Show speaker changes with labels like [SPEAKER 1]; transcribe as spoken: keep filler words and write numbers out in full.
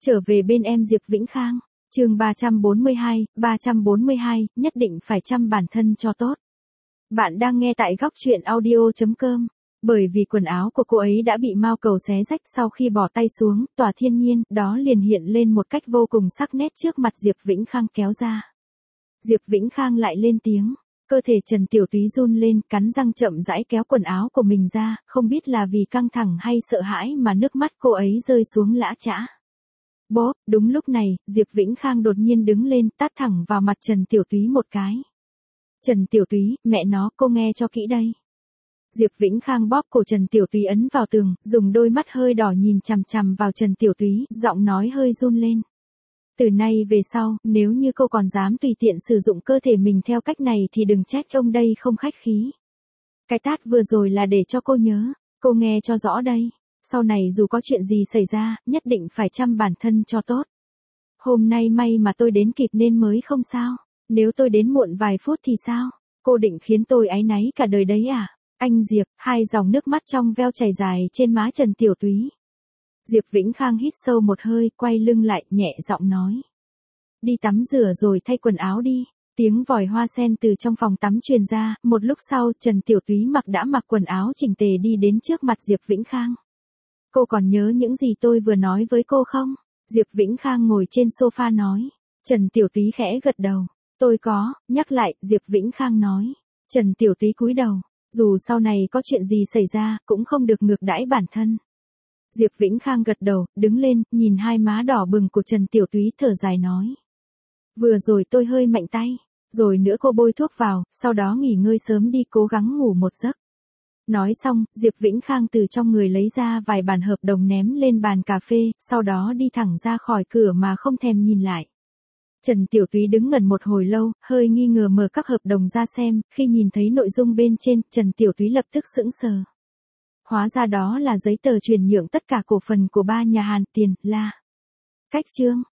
[SPEAKER 1] Trở về bên em Diệp Vĩnh Khang, chương ba trăm bốn mươi hai, ba trăm bốn mươi hai, nhất định phải chăm bản thân cho tốt. Bạn đang nghe tại góc truyện audio chấm com. Bởi vì quần áo của cô ấy đã bị mao cầu xé rách sau khi bỏ tay xuống, Tòa Thiên Nhiên, đó liền hiện lên một cách vô cùng sắc nét trước mặt Diệp Vĩnh Khang kéo ra. Diệp Vĩnh Khang lại lên tiếng, cơ thể Trần Tiểu Túy run lên, cắn răng chậm rãi kéo quần áo của mình ra, không biết là vì căng thẳng hay sợ hãi mà nước mắt cô ấy rơi xuống lã chã. Bốp, đúng lúc này, Diệp Vĩnh Khang đột nhiên đứng lên, tát thẳng vào mặt Trần Tiểu Túy một cái. Trần Tiểu Túy, mẹ nó, cô nghe cho kỹ đây. Diệp Vĩnh Khang bóp cổ Trần Tiểu Túy ấn vào tường, dùng đôi mắt hơi đỏ nhìn chằm chằm vào Trần Tiểu Túy, giọng nói hơi run lên. Từ nay về sau, nếu như cô còn dám tùy tiện sử dụng cơ thể mình theo cách này thì đừng trách ông đây không khách khí. Cái tát vừa rồi là để cho cô nhớ, cô nghe cho rõ đây. Sau này dù có chuyện gì xảy ra, nhất định phải chăm bản thân cho tốt. Hôm nay may mà tôi đến kịp nên mới không sao. Nếu tôi đến muộn vài phút thì sao? Cô định khiến tôi áy náy cả đời đấy à? Anh Diệp, hai dòng nước mắt trong veo chảy dài trên má Trần Tiểu Túy. Diệp Vĩnh Khang hít sâu một hơi, quay lưng lại, nhẹ giọng nói. Đi tắm rửa rồi thay quần áo đi. Tiếng vòi hoa sen từ trong phòng tắm truyền ra, một lúc sau Trần Tiểu Túy mặc đã mặc quần áo chỉnh tề đi đến trước mặt Diệp Vĩnh Khang. Cô còn nhớ những gì tôi vừa nói với cô không? Diệp Vĩnh Khang ngồi trên sofa nói. Trần Tiểu Túy khẽ gật đầu. Tôi có, nhắc lại, Diệp Vĩnh Khang nói. Trần Tiểu Túy cúi đầu. Dù sau này có chuyện gì xảy ra, cũng không được ngược đãi bản thân. Diệp Vĩnh Khang gật đầu, đứng lên, nhìn hai má đỏ bừng của Trần Tiểu Túy thở dài nói. Vừa rồi tôi hơi mạnh tay. Rồi nữa cô bôi thuốc vào, sau đó nghỉ ngơi sớm đi, cố gắng ngủ một giấc. Nói xong, Diệp Vĩnh Khang từ trong người lấy ra vài bản hợp đồng ném lên bàn cà phê, sau đó đi thẳng ra khỏi cửa mà không thèm nhìn lại. Trần Tiểu Túy đứng ngẩn một hồi lâu, hơi nghi ngờ mở các hợp đồng ra xem, khi nhìn thấy nội dung bên trên, Trần Tiểu Túy lập tức sững sờ. Hóa ra đó là giấy tờ chuyển nhượng tất cả cổ phần của ba nhà Hàn Tiền, La. Cách chương,